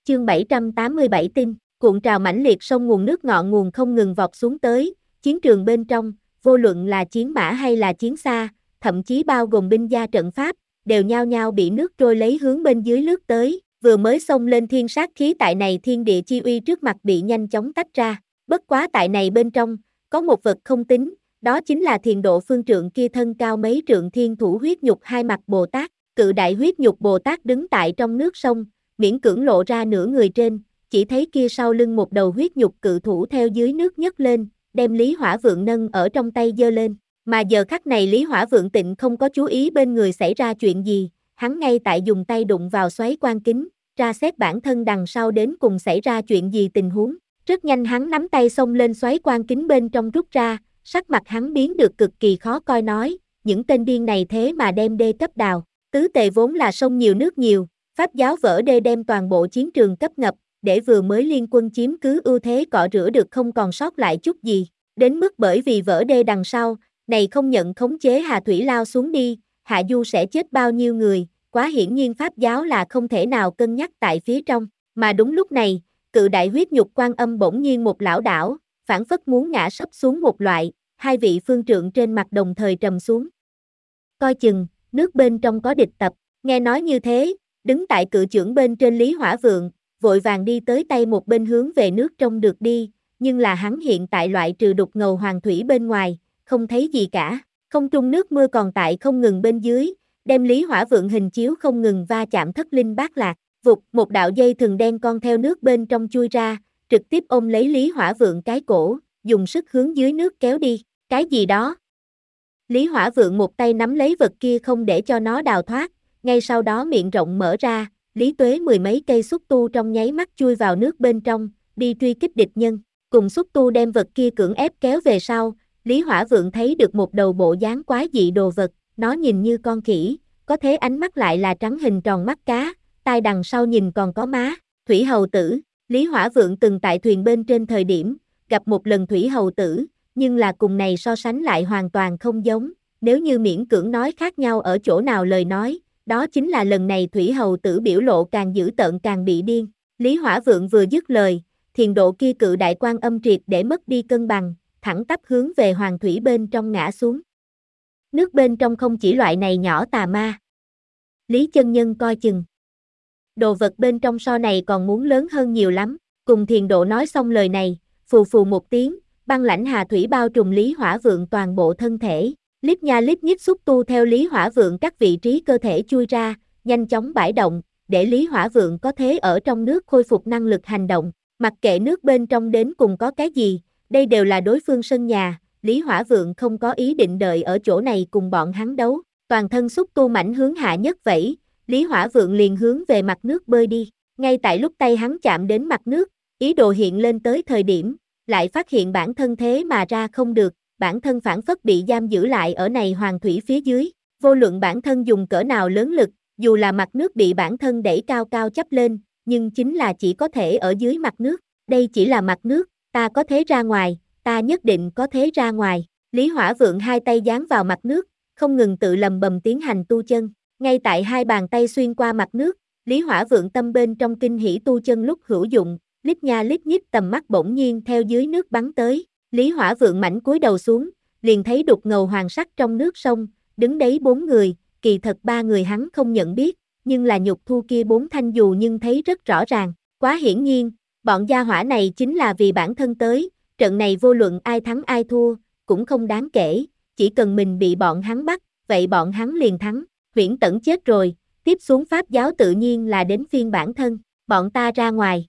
Chương 787 tin, cuộn trào mãnh liệt sông nguồn nước ngọn nguồn không ngừng vọt xuống tới, chiến trường bên trong, vô luận là chiến mã hay là chiến xa, thậm chí bao gồm binh gia trận pháp, đều nhao nhao bị nước trôi lấy hướng bên dưới lướt tới, vừa mới xông lên thiên sát khí tại này thiên địa chi uy trước mặt bị nhanh chóng tách ra, bất quá tại này bên trong, có một vật không tính, đó chính là Thiền Độ phương trượng kia thân cao mấy trượng thiên thủ huyết nhục hai mặt Bồ Tát, cự đại huyết nhục Bồ Tát đứng tại trong nước sông, miễn cưỡng lộ ra nửa người trên, chỉ thấy kia sau lưng một đầu huyết nhục cự thủ theo dưới nước nhấc lên, đem Lý Hỏa Vượng nâng ở trong tay giơ lên, mà giờ khắc này Lý Hỏa Vượng tịnh không có chú ý bên người xảy ra chuyện gì, hắn ngay tại dùng tay đụng vào xoáy quan kính, tra xét bản thân đằng sau đến cùng xảy ra chuyện gì tình huống, rất nhanh hắn nắm tay xông lên xoáy quan kính bên trong rút ra, sắc mặt hắn biến được cực kỳ khó coi nói, những tên điên này thế mà đem đê cấp đào, tứ tề vốn là sông nhiều nước nhiều, Pháp giáo vỡ đê đem toàn bộ chiến trường cấp ngập, để vừa mới liên quân chiếm cứ ưu thế cọ rửa được không còn sót lại chút gì, đến mức bởi vì vỡ đê đằng sau, này không nhận khống chế Hà Thủy lao xuống đi, Hạ Du sẽ chết bao nhiêu người, quá hiển nhiên Pháp giáo là không thể nào cân nhắc tại phía trong, mà đúng lúc này, cự đại huyết nhục Quan Âm bỗng nhiên một lảo đảo, phảng phất muốn ngã sấp xuống một loại, hai vị phương trượng trên mặt đồng thời trầm xuống. Coi chừng, nước bên trong có địch tập, nghe nói như thế, đứng tại cự chưởng bên trên Lý Hỏa Vượng, vội vàng đi tới tay một bên hướng về nước trong được đi, nhưng là hắn hiện tại loại trừ đục ngầu hoàng thủy bên ngoài, không thấy gì cả, không trung nước mưa còn tại không ngừng bên dưới, đem Lý Hỏa Vượng hình chiếu không ngừng va chạm thất linh bát lạc, vụt một đạo dây thừng đen con theo nước bên trong chui ra, trực tiếp ôm lấy Lý Hỏa Vượng cái cổ, dùng sức hướng dưới nước kéo đi, cái gì đó. Lý Hỏa Vượng một tay nắm lấy vật kia không để cho nó đào thoát, ngay sau đó miệng rộng mở ra, Lý Tuế mười mấy cây xúc tu trong nháy mắt chui vào nước bên trong, đi truy kích địch nhân, cùng xúc tu đem vật kia cưỡng ép kéo về sau, Lý Hỏa Vượng thấy được một đầu bộ dáng quái dị đồ vật, nó nhìn như con khỉ, có thế ánh mắt lại là trắng hình tròn mắt cá, tai đằng sau nhìn còn có má, Thủy Hầu Tử, Lý Hỏa Vượng từng tại thuyền bên trên thời điểm, gặp một lần Thủy Hầu Tử, nhưng là cùng này so sánh lại hoàn toàn không giống, nếu như miễn cưỡng nói khác nhau ở chỗ nào lời nói, đó chính là lần này Thủy Hầu Tử biểu lộ càng dữ tợn càng bị điên, Lý Hỏa Vượng vừa dứt lời, Thiền Độ kia cự đại Quan Âm triệt để mất đi cân bằng, thẳng tắp hướng về hoàng thủy bên trong ngã xuống. Nước bên trong không chỉ loại này nhỏ tà ma. Lý chân nhân coi chừng. Đồ vật bên trong so này còn muốn lớn hơn nhiều lắm, cùng Thiền Độ nói xong lời này, phù phù một tiếng, băng lãnh hà thủy bao trùm Lý Hỏa Vượng toàn bộ thân thể, lít nha lít nhít xúc tu theo Lý Hỏa Vượng các vị trí cơ thể chui ra, nhanh chóng bãi động, để Lý Hỏa Vượng có thế ở trong nước khôi phục năng lực hành động, mặc kệ nước bên trong đến cùng có cái gì, đây đều là đối phương sân nhà, Lý Hỏa Vượng không có ý định đợi ở chỗ này cùng bọn hắn đấu, toàn thân xúc tu mảnh hướng hạ nhất vẫy, Lý Hỏa Vượng liền hướng về mặt nước bơi đi, ngay tại lúc tay hắn chạm đến mặt nước, ý đồ hiện lên tới thời điểm, lại phát hiện bản thân thế mà ra không được, bản thân phản phất bị giam giữ lại ở này hoàng thủy phía dưới, vô luận bản thân dùng cỡ nào lớn lực, dù là mặt nước bị bản thân đẩy cao cao chấp lên, nhưng chính là chỉ có thể ở dưới mặt nước, đây chỉ là mặt nước, ta có thế ra ngoài, ta nhất định có thế ra ngoài, Lý Hỏa Vượng hai tay dán vào mặt nước, không ngừng tự lầm bầm tiến hành tu chân, ngay tại hai bàn tay xuyên qua mặt nước, Lý Hỏa Vượng tâm bên trong kinh hỉ tu chân lúc hữu dụng, lít nha lít nhít tầm mắt bỗng nhiên theo dưới nước bắn tới, Lý Hỏa Vượng mảnh cúi đầu xuống, liền thấy đục ngầu hoàng sắc trong nước sông, đứng đấy bốn người, kỳ thật ba người hắn không nhận biết, nhưng là nhục thu kia bốn thanh dù nhưng thấy rất rõ ràng, quá hiển nhiên, bọn gia hỏa này chính là vì bản thân tới, trận này vô luận ai thắng ai thua, cũng không đáng kể, chỉ cần mình bị bọn hắn bắt, vậy bọn hắn liền thắng, Huyễn Tẩn chết rồi, tiếp xuống Pháp giáo tự nhiên là đến phiên bản thân, bọn ta ra ngoài.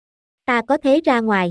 Ta có thế ra ngoài.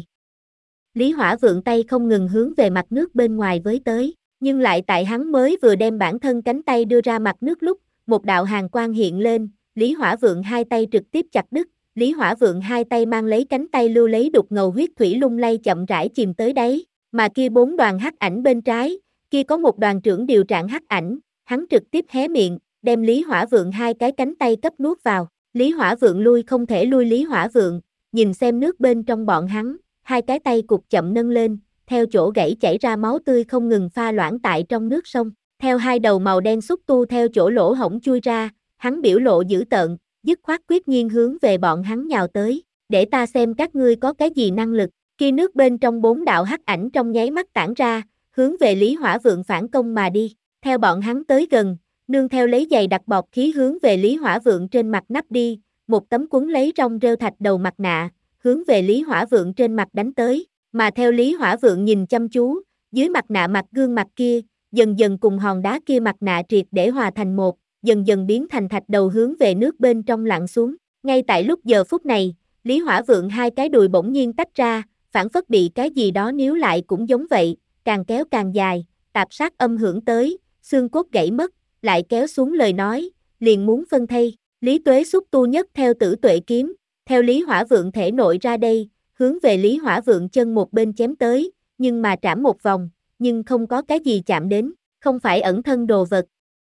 Lý Hỏa Vượng tay không ngừng hướng về mặt nước bên ngoài với tới, nhưng lại tại hắn mới vừa đem bản thân cánh tay đưa ra mặt nước lúc, một đạo hàn quang hiện lên, Lý Hỏa Vượng hai tay trực tiếp chặt đứt, Lý Hỏa Vượng hai tay mang lấy cánh tay lưu lấy đục ngầu huyết thủy lung lay chậm rãi chìm tới đáy, mà kia bốn đoàn hắc ảnh bên trái, kia có một đoàn trưởng điều trạng hắc ảnh, hắn trực tiếp hé miệng, đem Lý Hỏa Vượng hai cái cánh tay cấp nuốt vào, Lý Hỏa Vượng lui không thể lui Lý Hỏa Vượng, nhìn xem nước bên trong bọn hắn, hai cái tay cục chậm nâng lên, theo chỗ gãy chảy ra máu tươi không ngừng pha loãng tại trong nước sông, theo hai đầu màu đen xúc tu theo chỗ lỗ hổng chui ra, hắn biểu lộ dữ tợn, dứt khoát quyết nhiên hướng về bọn hắn nhào tới, để ta xem các ngươi có cái gì năng lực. Khi nước bên trong 4 đạo hắc ảnh trong nháy mắt tản ra, hướng về Lý Hỏa Vượng phản công mà đi. Theo bọn hắn tới gần, nương theo lấy giày đặc bọt khí hướng về Lý Hỏa Vượng trên mặt nắp đi, một tấm cuốn lấy rong rêu thạch đầu mặt nạ, hướng về Lý Hỏa Vượng trên mặt đánh tới, mà theo Lý Hỏa Vượng nhìn chăm chú, dưới mặt nạ mặt gương mặt kia, dần dần cùng hòn đá kia mặt nạ triệt để hòa thành một, dần dần biến thành thạch đầu hướng về nước bên trong lặn xuống. Ngay tại lúc giờ phút này, Lý Hỏa Vượng hai cái đùi bỗng nhiên tách ra, phản phất bị cái gì đó níu lại cũng giống vậy, càng kéo càng dài, tạp sát âm hưởng tới, xương cốt gãy mất, lại kéo xuống lời nói, liền muốn phân thây. Lý Tuế xúc tu nhất theo Tử Tuệ kiếm, theo Lý Hỏa Vượng thể nội ra đây, hướng về Lý Hỏa Vượng chân một bên chém tới, nhưng mà trảm một vòng, nhưng không có cái gì chạm đến, không phải ẩn thân đồ vật.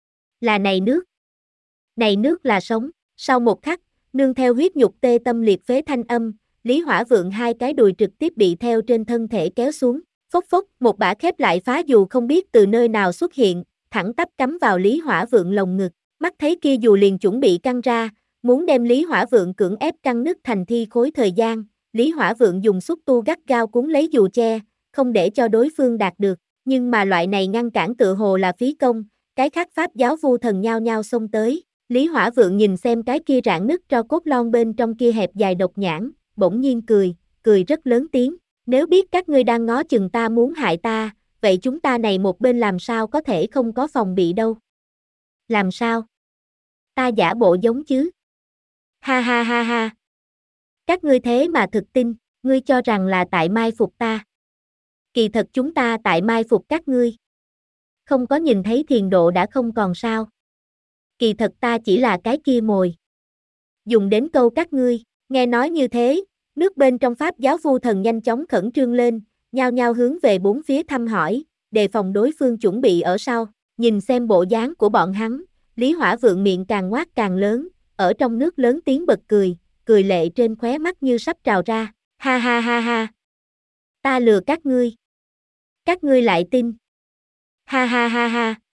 Là này nước. Này nước là sống. Sau một khắc, nương theo huyết nhục tê tâm liệt phế thanh âm, Lý Hỏa Vượng hai cái đùi trực tiếp bị theo trên thân thể kéo xuống. Phốc phốc, một bả khép lại phá dù không biết từ nơi nào xuất hiện, thẳng tắp cắm vào Lý Hỏa Vượng lồng ngực. Mắt thấy kia dù liền chuẩn bị căng ra, muốn đem Lý Hỏa Vượng cưỡng ép căng nứt thành thi khối thời gian, Lý Hỏa Vượng dùng xúc tu gắt gao cuốn lấy dù che, không để cho đối phương đạt được, nhưng mà loại này ngăn cản tựa hồ là phí công, cái khác pháp giáo vu thần nhao nhao xông tới. Lý Hỏa Vượng nhìn xem cái kia rạn nứt tro cốt lon bên trong kia hẹp dài độc nhãn, bỗng nhiên cười rất lớn tiếng, nếu biết các ngươi đang ngó chừng ta muốn hại ta, vậy chúng ta này một bên làm sao có thể không có phòng bị đâu. Làm sao? Ta giả bộ giống chứ? Ha ha ha ha. Các ngươi thế mà thực tin, ngươi cho rằng là tại mai phục ta. Kỳ thật chúng ta tại mai phục các ngươi. Không có nhìn thấy thiền độ đã không còn sao. Kỳ thật ta chỉ là cái kia mồi. Dùng đến câu các ngươi, nghe nói như thế, nước bên trong pháp giáo vu thần nhanh chóng khẩn trương lên, nhao nhao hướng về bốn phía thăm hỏi, đề phòng đối phương chuẩn bị ở sau. Nhìn xem bộ dáng của bọn hắn, Lý Hỏa Vượng miệng càng ngoác càng lớn, ở trong nước lớn tiếng bật cười lệ trên khóe mắt như sắp trào ra. Ha ha ha ha. Ta lừa các ngươi lại tin. Ha ha ha ha.